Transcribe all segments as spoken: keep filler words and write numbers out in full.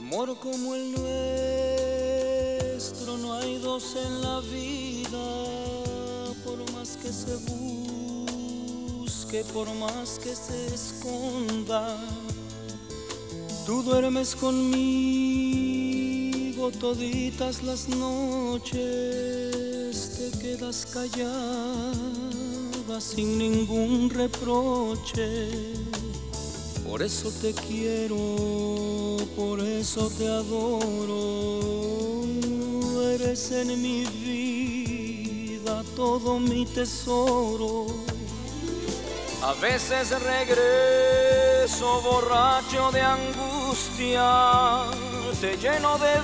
Amor como el nuestro no hay dos en la vida, por más que se busque, por más que se esconda. Tú duermes conmigo toditas las noches, te quedas callada sin ningún reproche. Por eso te quiero, por eso te adoro. Eres en mi vida todo mi tesoro. A veces regreso borracho de angustia, te lleno de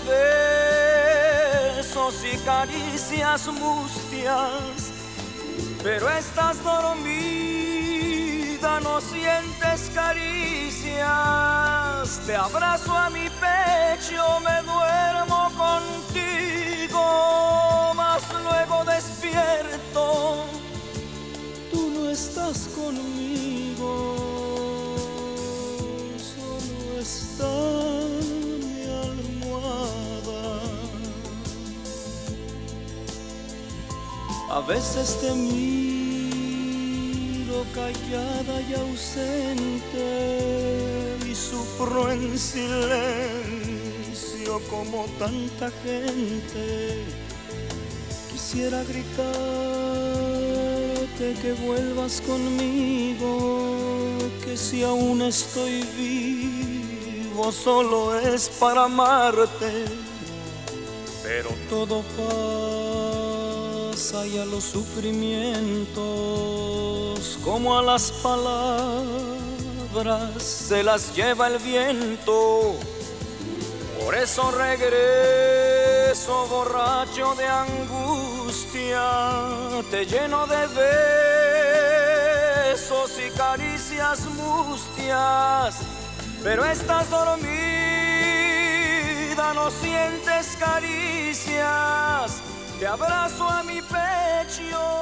besos y caricias mustias, pero estás dormida, no sientes caricias. Te abrazo a mi pecho, me duermo contigo, mas luego despierto, tú no estás conmigo, solo está mi almohada. A veces te miro callada y ausente y sufro en silencio como tanta gente. Quisiera gritarte que vuelvas conmigo, que si aún estoy vivo solo es para amarte, pero todo pasa y a los sufrimientos, como a las palabras, se las lleva el viento. Por eso regreso borracho de angustia, te lleno de besos y caricias mustias, pero estás dormida, no sientes caricias. Te abrazo a mi pecho,